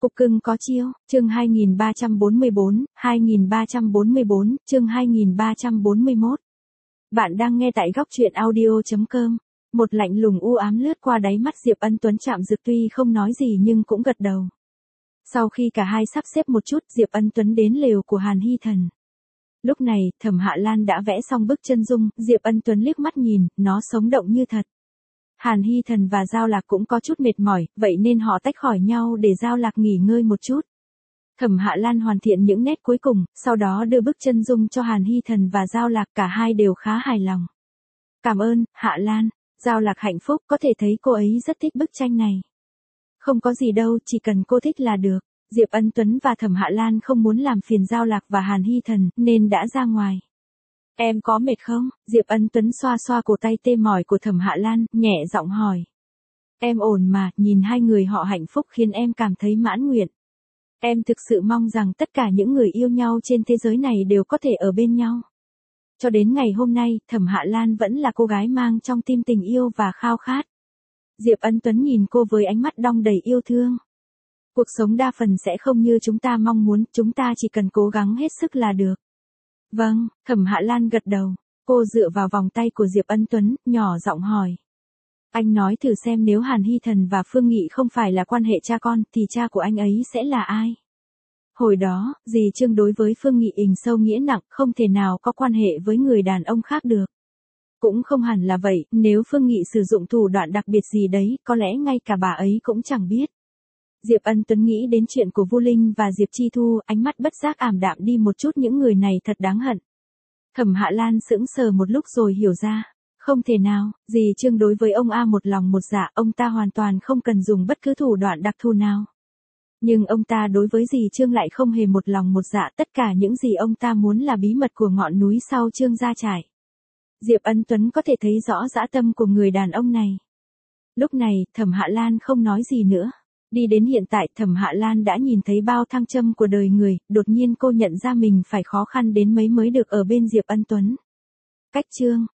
Cục cưng có chiêu, chương 2344, chương 2341. Bạn đang nghe tại góc truyện audio.com. Một lạnh lùng u ám lướt qua đáy mắt Diệp Ân Tuấn Trạm Dực tuy không nói gì nhưng cũng gật đầu. Sau khi cả hai sắp xếp một chút, Diệp Ân Tuấn đến lều của Hàn Hy Thần. Lúc này, Thẩm Hạ Lan đã vẽ xong bức chân dung, Diệp Ân Tuấn liếc mắt nhìn, nó sống động như thật. Hàn Hy Thần và Giao Lạc cũng có chút mệt mỏi, vậy nên họ tách khỏi nhau để Giao Lạc nghỉ ngơi một chút. Thẩm Hạ Lan hoàn thiện những nét cuối cùng, sau đó đưa bức chân dung cho Hàn Hy Thần và Giao Lạc, cả hai đều khá hài lòng. Cảm ơn, Hạ Lan. Giao Lạc hạnh phúc, có thể thấy cô ấy rất thích bức tranh này. Không có gì đâu, chỉ cần cô thích là được. Diệp Ân Tuấn và Thẩm Hạ Lan không muốn làm phiền Giao Lạc và Hàn Hy Thần, nên đã ra ngoài. Em có mệt không? Diệp Ân Tuấn xoa xoa cổ tay tê mỏi của Thẩm Hạ Lan, nhẹ giọng hỏi. Em ổn mà, nhìn hai người họ hạnh phúc khiến em cảm thấy mãn nguyện. Em thực sự mong rằng tất cả những người yêu nhau trên thế giới này đều có thể ở bên nhau. Cho đến ngày hôm nay, Thẩm Hạ Lan vẫn là cô gái mang trong tim tình yêu và khao khát. Diệp Ân Tuấn nhìn cô với ánh mắt đong đầy yêu thương. Cuộc sống đa phần sẽ không như chúng ta mong muốn, chúng ta chỉ cần cố gắng hết sức là được. Vâng, Thẩm Hạ Lan gật đầu. Cô dựa vào vòng tay của Diệp Ân Tuấn, nhỏ giọng hỏi. Anh nói thử xem nếu Hàn Hy Thần và Phương Nghị không phải là quan hệ cha con, thì cha của anh ấy sẽ là ai? Hồi đó, dì Trương đối với Phương Nghị ình sâu nghĩa nặng, không thể nào có quan hệ với người đàn ông khác được. Cũng không hẳn là vậy, nếu Phương Nghị sử dụng thủ đoạn đặc biệt gì đấy, có lẽ ngay cả bà ấy cũng chẳng biết. Diệp Ân Tuấn nghĩ đến chuyện của Vu Linh và Diệp Chi Thu, ánh mắt bất giác ảm đạm đi một chút, những người này thật đáng hận. Thẩm Hạ Lan sững sờ một lúc rồi hiểu ra. Không thể nào, dì Trương đối với ông A một lòng một dạ, ông ta hoàn toàn không cần dùng bất cứ thủ đoạn đặc thù nào. Nhưng ông ta đối với dì Trương lại không hề một lòng một dạ, tất cả những gì ông ta muốn là bí mật của ngọn núi sau Trương gia trải. Diệp Ân Tuấn có thể thấy rõ dã tâm của người đàn ông này. Lúc này, Thẩm Hạ Lan không nói gì nữa. Đi đến hiện tại, Thẩm Hạ Lan đã nhìn thấy bao thăng trầm của đời người, đột nhiên cô nhận ra mình phải khó khăn đến mấy mới được ở bên Diệp Ân Tuấn. Cách chương